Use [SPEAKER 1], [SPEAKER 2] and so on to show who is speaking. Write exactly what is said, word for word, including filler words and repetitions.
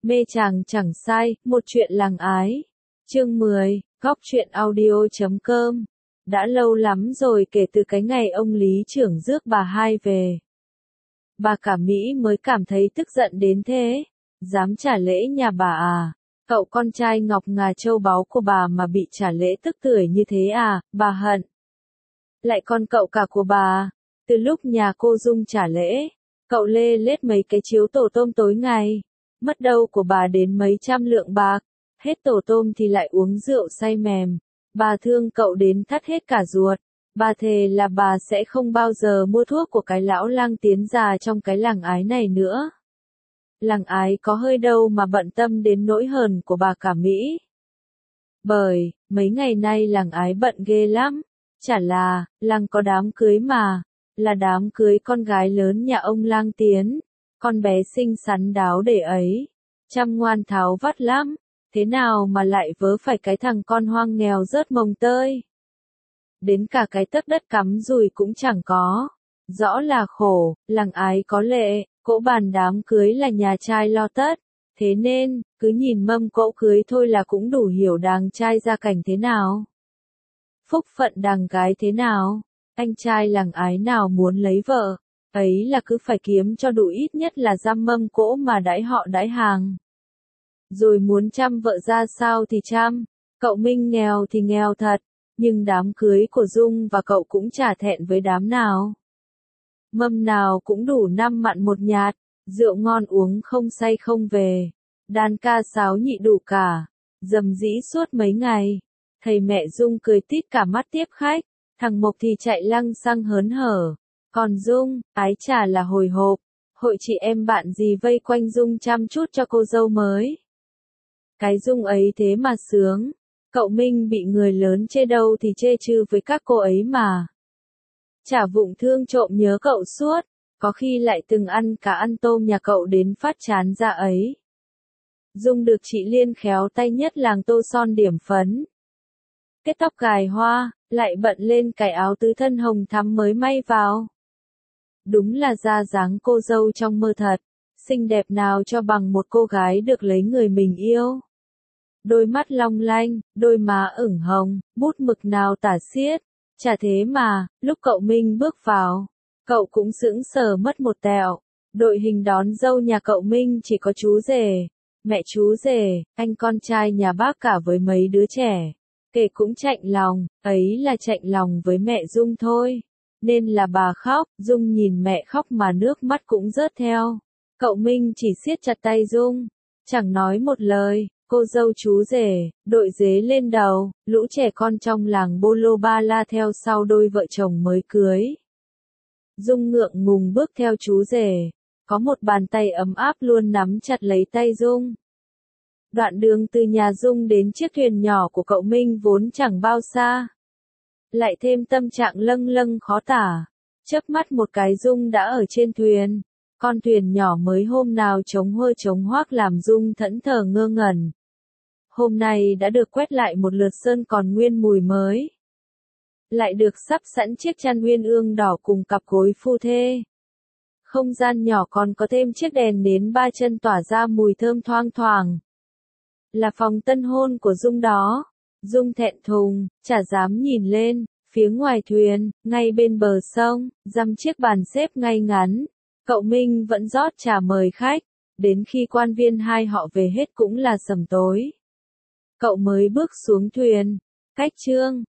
[SPEAKER 1] Mê chàng chẳng sai, một chuyện làng ái. Chương mười, góc truyện audio chấm com. Đã lâu lắm rồi kể từ cái ngày ông lý trưởng rước bà hai về. Bà cả Mỹ mới cảm thấy tức giận đến thế. Dám trả lễ nhà bà à? Cậu con trai ngọc ngà châu báu của bà mà bị trả lễ tức tưởi như thế à? Bà hận. Lại con cậu cả của bà. Từ lúc nhà cô Dung trả lễ, cậu lê lết mấy cái chiếu tổ tôm tối ngày. Mất đâu của bà đến mấy trăm lượng bạc. Hết tổ tôm thì lại uống rượu say mềm. Bà thương cậu đến thắt hết cả ruột. Bà thề là bà sẽ không bao giờ mua thuốc của cái lão lang tiến già trong cái làng ái này nữa. Làng ái có hơi đâu mà bận tâm đến nỗi hờn của bà cả Mỹ. Bởi, mấy ngày nay làng ái bận ghê lắm. Chả là, làng có đám cưới mà. Là đám cưới con gái lớn nhà ông lang tiến. Con bé xinh xắn đáo để ấy. Chăm ngoan tháo vắt lắm. Thế nào mà lại vớ phải cái thằng con hoang nghèo rớt mồng tơi. Đến cả cái tấc đất cắm dùi cũng chẳng có. Rõ là khổ, làng ái có lệ, cỗ bàn đám cưới là nhà trai lo tất. Thế nên, cứ nhìn mâm cỗ cưới thôi là cũng đủ hiểu đàng trai gia cảnh thế nào. Phúc phận đàng gái thế nào. Anh trai làng ái nào muốn lấy vợ, ấy là cứ phải kiếm cho đủ ít nhất là dăm mâm cỗ mà đãi họ đãi hàng. Rồi muốn chăm vợ ra sao thì chăm, cậu Minh nghèo thì nghèo thật, nhưng đám cưới của Dung và cậu cũng chả thẹn với đám nào. Mâm nào cũng đủ năm mặn một nhạt, rượu ngon uống không say không về, đàn ca sáo nhị đủ cả, dầm dĩ suốt mấy ngày. Thầy mẹ Dung cười tít cả mắt tiếp khách, thằng Mộc thì chạy lăng xăng hớn hở, còn Dung, ái chả là hồi hộp, hội chị em bạn gì vây quanh Dung chăm chút cho cô dâu mới. Cái Dung ấy thế mà sướng, cậu Minh bị người lớn chê đâu thì chê chư với các cô ấy mà. Chả vụng thương trộm nhớ cậu suốt, có khi lại từng ăn cả ăn tôm nhà cậu đến phát chán ra ấy. Dung được chị Liên khéo tay nhất làng tô son điểm phấn. Kết tóc gài hoa, lại bận lên cái áo tứ thân hồng thắm mới may vào. Đúng là ra dáng cô dâu trong mơ thật, xinh đẹp nào cho bằng một cô gái được lấy người mình yêu. Đôi mắt long lanh, đôi má ửng hồng, bút mực nào tả xiết. Chả thế mà, lúc cậu Minh bước vào, cậu cũng sững sờ mất một tẹo. Đội hình đón dâu nhà cậu Minh chỉ có chú rể, mẹ chú rể, anh con trai nhà bác cả với mấy đứa trẻ. Kể cũng chạnh lòng, ấy là chạnh lòng với mẹ Dung thôi. Nên là bà khóc, Dung nhìn mẹ khóc mà nước mắt cũng rớt theo. Cậu Minh chỉ siết chặt tay Dung, chẳng nói một lời. Cô dâu chú rể, đội dế lên đầu, lũ trẻ con trong làng bô lô ba la theo sau đôi vợ chồng mới cưới. Dung ngượng ngùng bước theo chú rể, có một bàn tay ấm áp luôn nắm chặt lấy tay Dung. Đoạn đường từ nhà Dung đến chiếc thuyền nhỏ của cậu Minh vốn chẳng bao xa. Lại thêm tâm trạng lâng lâng khó tả, chớp mắt một cái Dung đã ở trên thuyền. Con thuyền nhỏ mới hôm nào trống hôi trống hoác làm Dung thẫn thờ ngơ ngẩn. Hôm nay đã được quét lại một lượt sơn còn nguyên mùi mới. Lại được sắp sẵn chiếc chăn uyên ương đỏ cùng cặp gối phu thê. Không gian nhỏ còn có thêm chiếc đèn nến ba chân tỏa ra mùi thơm thoang thoảng. Là phòng tân hôn của Dung đó. Dung thẹn thùng, chả dám nhìn lên. Phía ngoài thuyền, ngay bên bờ sông, dăm chiếc bàn xếp ngay ngắn. Cậu Minh vẫn rót trà mời khách, đến khi quan viên hai họ về hết cũng là sầm tối. Cậu mới bước xuống thuyền, cách trương,